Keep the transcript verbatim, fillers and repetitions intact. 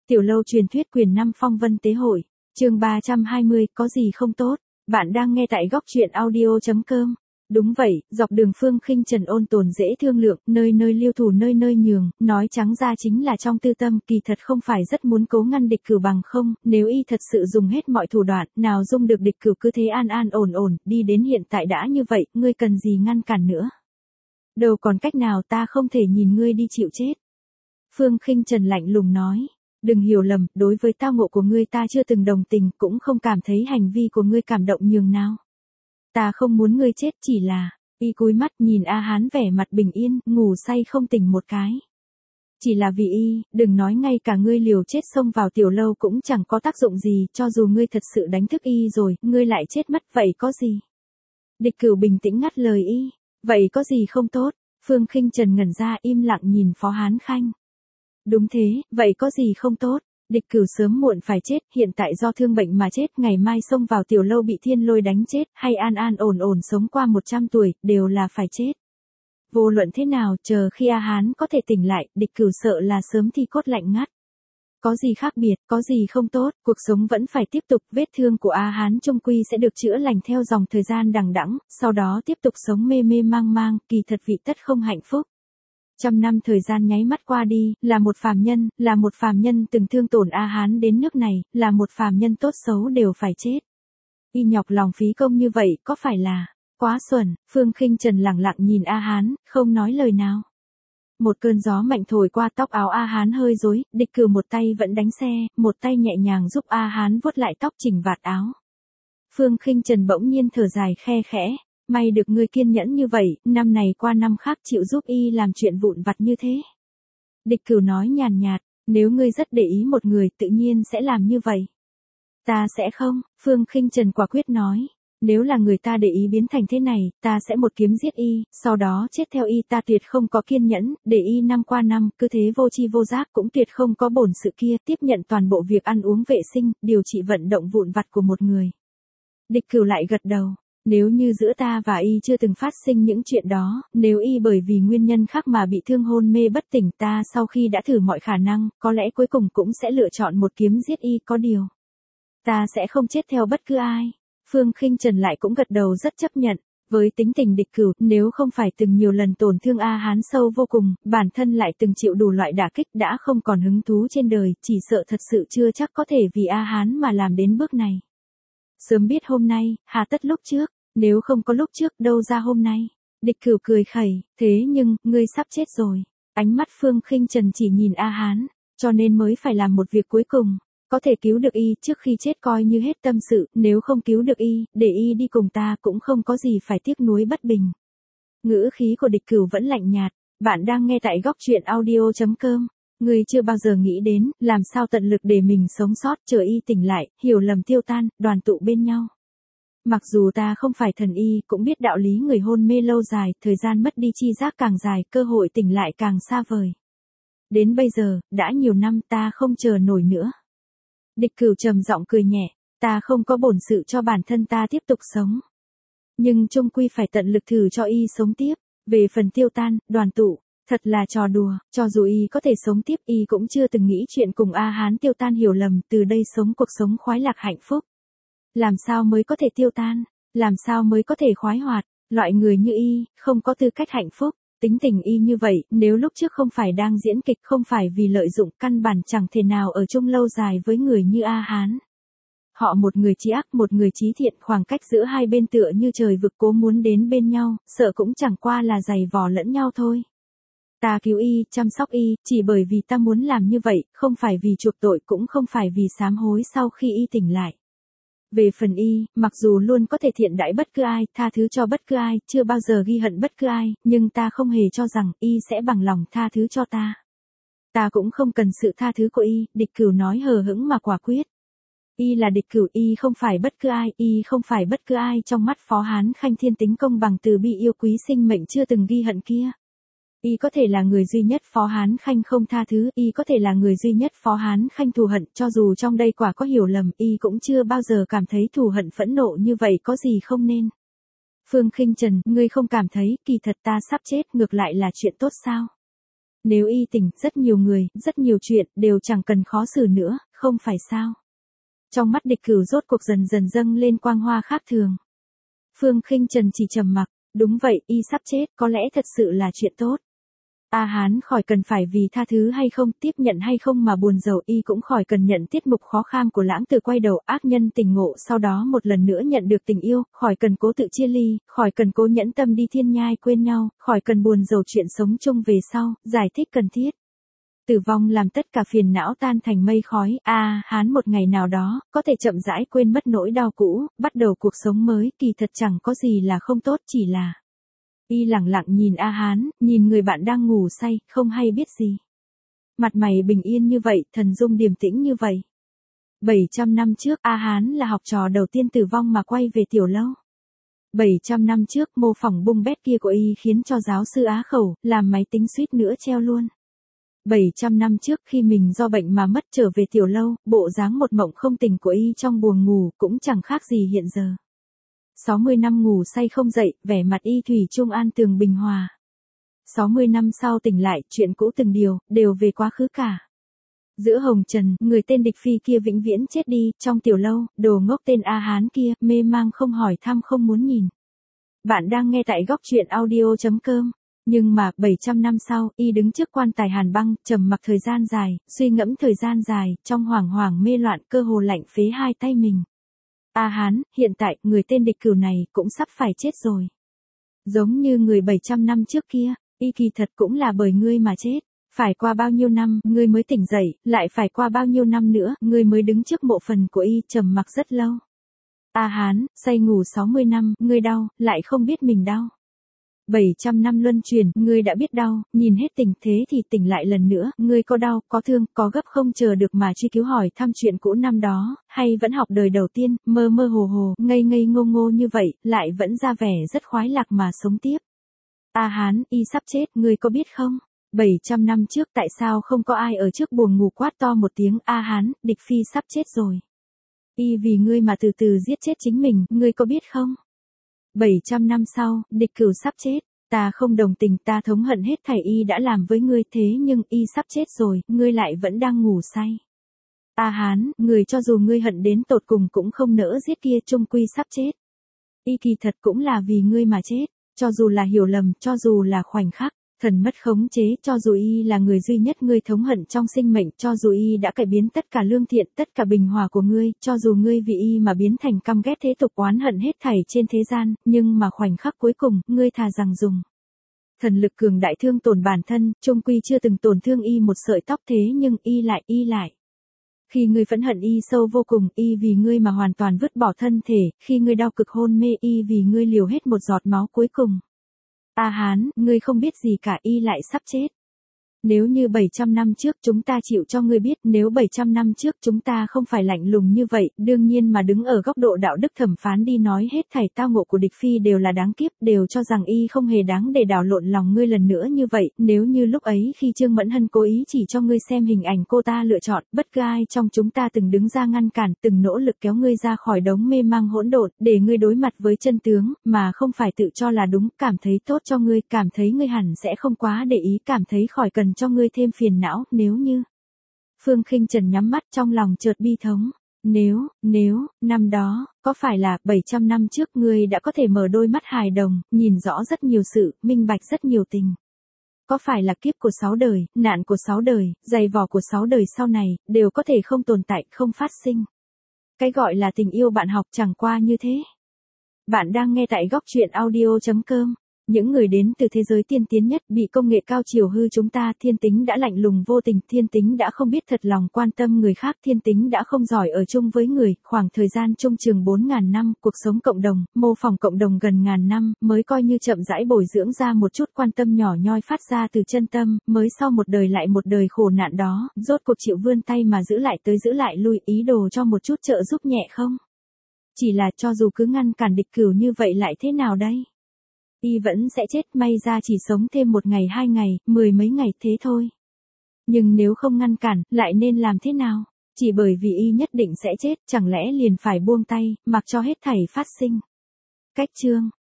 Tiểu lâu truyền thuyết quyền năm phong vân tế hội, chương ba trăm hai mươi, có gì không tốt? Bạn đang nghe tại góc truyện audio chấm com. Đúng vậy, dọc đường Phương Khinh Trần ôn tồn dễ thương lượng, nơi nơi liêu thủ nơi nơi nhường, nói trắng ra chính là trong tư tâm, kỳ thật không phải rất muốn cố ngăn địch cửu bằng không, nếu y thật sự dùng hết mọi thủ đoạn, nào dung được địch cửu cứ thế an an ổn ổn, đi đến hiện tại đã như vậy, ngươi cần gì ngăn cản nữa? Đâu còn cách nào, ta không thể nhìn ngươi đi chịu chết. Phương Khinh Trần lạnh lùng nói. Đừng hiểu lầm, đối với tao ngộ của ngươi ta chưa từng đồng tình, cũng không cảm thấy hành vi của ngươi cảm động nhường nào. Ta không muốn ngươi chết, chỉ là, y cúi mắt nhìn A Hán vẻ mặt bình yên, ngủ say không tỉnh một cái. Chỉ là vì y, đừng nói ngay cả ngươi liều chết xông vào tiểu lâu cũng chẳng có tác dụng gì, cho dù ngươi thật sự đánh thức y rồi, ngươi lại chết mất, vậy có gì? Địch Cửu bình tĩnh ngắt lời y, vậy có gì không tốt? Phương Khinh Trần ngẩn ra im lặng nhìn Phó Hán Khanh. Đúng thế, vậy có gì không tốt? Địch Cửu sớm muộn phải chết, hiện tại do thương bệnh mà chết, ngày mai xông vào tiểu lâu bị thiên lôi đánh chết, hay an an ổn ổn sống qua một trăm tuổi, đều là phải chết. Vô luận thế nào, chờ khi A Hán có thể tỉnh lại, Địch Cửu sợ là sớm thi cốt lạnh ngắt. Có gì khác biệt, có gì không tốt, cuộc sống vẫn phải tiếp tục, vết thương của A Hán trung quy sẽ được chữa lành theo dòng thời gian đằng đẵng, sau đó tiếp tục sống mê mê mang mang, kỳ thật vị tất không hạnh phúc. Trăm năm thời gian nháy mắt qua đi, là một phàm nhân, là một phàm nhân từng thương tổn A Hán đến nước này, là một phàm nhân tốt xấu đều phải chết. Y nhọc lòng phí công như vậy, có phải là quá xuẩn? Phương Khinh Trần lẳng lặng nhìn A Hán, không nói lời nào. Một cơn gió mạnh thổi qua tóc áo A Hán hơi rối, Địch Cửu một tay vẫn đánh xe, một tay nhẹ nhàng giúp A Hán vuốt lại tóc chỉnh vạt áo. Phương Khinh Trần bỗng nhiên thở dài khe khẽ. May được ngươi kiên nhẫn như vậy, năm này qua năm khác chịu giúp y làm chuyện vụn vặt như thế. Địch Cửu nói nhàn nhạt, nếu ngươi rất để ý một người tự nhiên sẽ làm như vậy. Ta sẽ không, Phương Khinh Trần quả quyết nói. Nếu là người ta để ý biến thành thế này, ta sẽ một kiếm giết y, sau đó chết theo y, ta tuyệt không có kiên nhẫn, để y năm qua năm, cứ thế vô tri vô giác, cũng tuyệt không có bổn sự kia, tiếp nhận toàn bộ việc ăn uống vệ sinh, điều trị vận động vụn vặt của một người. Địch Cửu lại gật đầu. Nếu như giữa ta và y chưa từng phát sinh những chuyện đó, nếu y bởi vì nguyên nhân khác mà bị thương hôn mê bất tỉnh, ta sau khi đã thử mọi khả năng, có lẽ cuối cùng cũng sẽ lựa chọn một kiếm giết y, có điều. Ta sẽ không chết theo bất cứ ai. Phương Khinh Trần lại cũng gật đầu rất chấp nhận. Với tính tình Địch Cửu, nếu không phải từng nhiều lần tổn thương A Hán sâu vô cùng, bản thân lại từng chịu đủ loại đả kích, đã không còn hứng thú trên đời, chỉ sợ thật sự chưa chắc có thể vì A Hán mà làm đến bước này. Sớm biết hôm nay, hà tất lúc trước, nếu không có lúc trước đâu ra hôm nay. Địch Cửu cười khẩy, thế nhưng, ngươi sắp chết rồi. Ánh mắt Phương Khinh Trần chỉ nhìn A Hán, cho nên mới phải làm một việc cuối cùng. Có thể cứu được y trước khi chết coi như hết tâm sự, nếu không cứu được y, để y đi cùng ta cũng không có gì phải tiếc nuối bất bình. Ngữ khí của Địch Cửu vẫn lạnh nhạt, bạn đang nghe tại góc truyện audio chấm com. Ngươi chưa bao giờ nghĩ đến, làm sao tận lực để mình sống sót, chờ y tỉnh lại, hiểu lầm tiêu tan, đoàn tụ bên nhau. Mặc dù ta không phải thần y, cũng biết đạo lý người hôn mê lâu dài, thời gian mất đi chi giác càng dài, cơ hội tỉnh lại càng xa vời. Đến bây giờ, đã nhiều năm ta không chờ nổi nữa. Địch Cửu trầm giọng cười nhẹ, ta không có bổn sự cho bản thân ta tiếp tục sống. Nhưng chung quy phải tận lực thử cho y sống tiếp, về phần tiêu tan, đoàn tụ. Thật là trò đùa, cho dù y có thể sống tiếp, y cũng chưa từng nghĩ chuyện cùng A Hán tiêu tan hiểu lầm, từ đây sống cuộc sống khoái lạc hạnh phúc. Làm sao mới có thể tiêu tan, làm sao mới có thể khoái hoạt, loại người như y, không có tư cách hạnh phúc, tính tình y như vậy, nếu lúc trước không phải đang diễn kịch, không phải vì lợi dụng, căn bản chẳng thể nào ở chung lâu dài với người như A Hán. Họ một người trí ác, một người trí thiện, khoảng cách giữa hai bên tựa như trời vực, cố muốn đến bên nhau, sợ cũng chẳng qua là giày vò lẫn nhau thôi. Ta cứu y, chăm sóc y, chỉ bởi vì ta muốn làm như vậy, không phải vì chuộc tội, cũng không phải vì sám hối sau khi y tỉnh lại. Về phần y, mặc dù luôn có thể thiện đãi bất cứ ai, tha thứ cho bất cứ ai, chưa bao giờ ghi hận bất cứ ai, nhưng ta không hề cho rằng y sẽ bằng lòng tha thứ cho ta. Ta cũng không cần sự tha thứ của y, Địch Cửu nói hờ hững mà quả quyết. Y là Địch Cửu, y không phải bất cứ ai, y không phải bất cứ ai, trong mắt Phó Hán Khanh thiên tính công bằng từ bi yêu quý sinh mệnh chưa từng ghi hận kia. Y có thể là người duy nhất Phó Hán Khanh không tha thứ, y có thể là người duy nhất Phó Hán Khanh thù hận, cho dù trong đây quả có hiểu lầm, y cũng chưa bao giờ cảm thấy thù hận phẫn nộ như vậy, có gì không nên. Phương Khinh Trần, ngươi không cảm thấy, kỳ thật ta sắp chết, ngược lại là chuyện tốt sao? Nếu y tỉnh, rất nhiều người, rất nhiều chuyện, đều chẳng cần khó xử nữa, không phải sao? Trong mắt địch cửu rốt cuộc dần dần dâng lên quang hoa khác thường. Phương Khinh Trần chỉ trầm mặc, đúng vậy, y sắp chết, có lẽ thật sự là chuyện tốt. A Hán khỏi cần phải vì tha thứ hay không, tiếp nhận hay không mà buồn rầu, y cũng khỏi cần nhận tiết mục khó kham của lãng tử quay đầu ác nhân tình ngộ sau đó một lần nữa nhận được tình yêu, khỏi cần cố tự chia ly, khỏi cần cố nhẫn tâm đi thiên nhai quên nhau, khỏi cần buồn rầu chuyện sống chung về sau, giải thích cần thiết. Tử vong làm tất cả phiền não tan thành mây khói, A Hán một ngày nào đó, có thể chậm rãi quên mất nỗi đau cũ, bắt đầu cuộc sống mới, kỳ thật chẳng có gì là không tốt, chỉ là... Y lặng lặng nhìn A Hán, nhìn người bạn đang ngủ say, không hay biết gì. Mặt mày bình yên như vậy, thần dung điềm tĩnh như vậy. bảy trăm năm trước, A Hán là học trò đầu tiên tử vong mà quay về tiểu lâu. bảy trăm năm trước, mô phỏng bung bét kia của y khiến cho giáo sư Á Khẩu, làm máy tính suýt nữa treo luôn. bảy trăm năm trước khi mình do bệnh mà mất trở về tiểu lâu, bộ dáng một mộng không tỉnh của y trong buồng ngủ cũng chẳng khác gì hiện giờ. sáu mươi năm ngủ say không dậy, vẻ mặt y thủy chung an tường bình hòa. sáu mươi năm sau tỉnh lại, chuyện cũ từng điều, đều về quá khứ cả. Giữa hồng trần, người tên địch phi kia vĩnh viễn chết đi, trong tiểu lâu, đồ ngốc tên A Hán kia, mê mang không hỏi thăm không muốn nhìn. Bạn đang nghe tại góc truyện audio chấm com. Nhưng mà, bảy trăm năm sau, y đứng trước quan tài hàn băng, trầm mặc thời gian dài, suy ngẫm thời gian dài, trong hoảng hoảng mê loạn cơ hồ lạnh phế hai tay mình. A Hán, hiện tại, người tên địch cửu này, cũng sắp phải chết rồi. Giống như người bảy trăm năm trước kia, y kỳ thật cũng là bởi ngươi mà chết. Phải qua bao nhiêu năm, ngươi mới tỉnh dậy, lại phải qua bao nhiêu năm nữa, ngươi mới đứng trước mộ phần của y, trầm mặc rất lâu. A Hán, say ngủ sáu mươi năm, ngươi đau, lại không biết mình đau. bảy trăm năm luân truyền, ngươi đã biết đau, nhìn hết tỉnh thế thì tỉnh lại lần nữa, ngươi có đau, có thương, có gấp không chờ được mà truy cứu hỏi thăm chuyện cũ năm đó, hay vẫn học đời đầu tiên, mơ mơ hồ hồ, ngây ngây ngô ngô như vậy, lại vẫn ra vẻ rất khoái lạc mà sống tiếp. A Hán, y sắp chết, ngươi có biết không? bảy trăm năm trước tại sao không có ai ở trước buồng ngủ quát to một tiếng, A Hán, địch phi sắp chết rồi. Y vì ngươi mà từ từ giết chết chính mình, ngươi có biết không? bảy trăm năm sau, địch cửu sắp chết, ta không đồng tình, ta thống hận hết thảy y đã làm với ngươi, thế nhưng y sắp chết rồi, ngươi lại vẫn đang ngủ say. A Hán, người cho dù ngươi hận đến tột cùng cũng không nỡ giết kia, chung quy sắp chết. Y kỳ thật cũng là vì ngươi mà chết, cho dù là hiểu lầm, cho dù là khoảnh khắc, thần mất khống chế, cho dù y là người duy nhất ngươi thống hận trong sinh mệnh, cho dù y đã cải biến tất cả lương thiện, tất cả bình hòa của ngươi, cho dù ngươi vì y mà biến thành căm ghét thế tục oán hận hết thảy trên thế gian, nhưng mà khoảnh khắc cuối cùng, ngươi thà rằng dùng thần lực cường đại thương tổn bản thân, chung quy chưa từng tổn thương y một sợi tóc, thế nhưng y lại, y lại. Khi ngươi phẫn hận y sâu vô cùng, y vì ngươi mà hoàn toàn vứt bỏ thân thể, khi ngươi đau cực hôn mê, y vì ngươi liều hết một giọt máu cuối cùng. A Hán, ngươi không biết gì cả, y lại sắp chết. Nếu như bảy trăm năm trước chúng ta chịu cho ngươi biết, nếu bảy trăm năm trước chúng ta không phải lạnh lùng như vậy, đương nhiên mà đứng ở góc độ đạo đức thẩm phán đi nói hết thảy tao ngộ của địch phi đều là đáng kiếp, đều cho rằng y không hề đáng để đảo lộn lòng ngươi lần nữa như vậy, nếu như lúc ấy khi Trương Mẫn Hân cố ý chỉ cho ngươi xem hình ảnh cô ta lựa chọn, bất cứ ai trong chúng ta từng đứng ra ngăn cản, từng nỗ lực kéo ngươi ra khỏi đống mê mang hỗn độn, để ngươi đối mặt với chân tướng, mà không phải tự cho là đúng, cảm thấy tốt cho ngươi, cảm thấy ngươi hẳn sẽ không quá để ý, cảm thấy khỏi cần cho ngươi thêm phiền não, nếu như. Phương Khinh Trần nhắm mắt trong lòng chợt bi thống. Nếu, nếu, năm đó, có phải là, bảy trăm năm trước ngươi đã có thể mở đôi mắt hài đồng, nhìn rõ rất nhiều sự, minh bạch rất nhiều tình. Có phải là kiếp của sáu đời, nạn của sáu đời, dày vò của sáu đời sau này, đều có thể không tồn tại, không phát sinh. Cái gọi là tình yêu bạn học chẳng qua như thế. Bạn đang nghe tại góc truyện audio chấm com. Những người đến từ thế giới tiên tiến nhất, bị công nghệ cao chiều hư chúng ta, thiên tính đã lạnh lùng vô tình, thiên tính đã không biết thật lòng quan tâm người khác, thiên tính đã không giỏi ở chung với người, khoảng thời gian chung trường bốn ngàn năm, cuộc sống cộng đồng, mô phỏng cộng đồng gần ngàn năm, mới coi như chậm rãi bồi dưỡng ra một chút quan tâm nhỏ nhoi phát ra từ chân tâm, mới sau một đời lại một đời khổ nạn đó, rốt cuộc chịu vươn tay mà giữ lại tới giữ lại lui, ý đồ cho một chút trợ giúp nhẹ không? Chỉ là cho dù cứ ngăn cản địch cửu như vậy lại thế nào đây? Y vẫn sẽ chết, may ra chỉ sống thêm một ngày hai ngày, mười mấy ngày thế thôi. Nhưng nếu không ngăn cản, lại nên làm thế nào? Chỉ bởi vì y nhất định sẽ chết, chẳng lẽ liền phải buông tay, mặc cho hết thảy phát sinh. Cách chương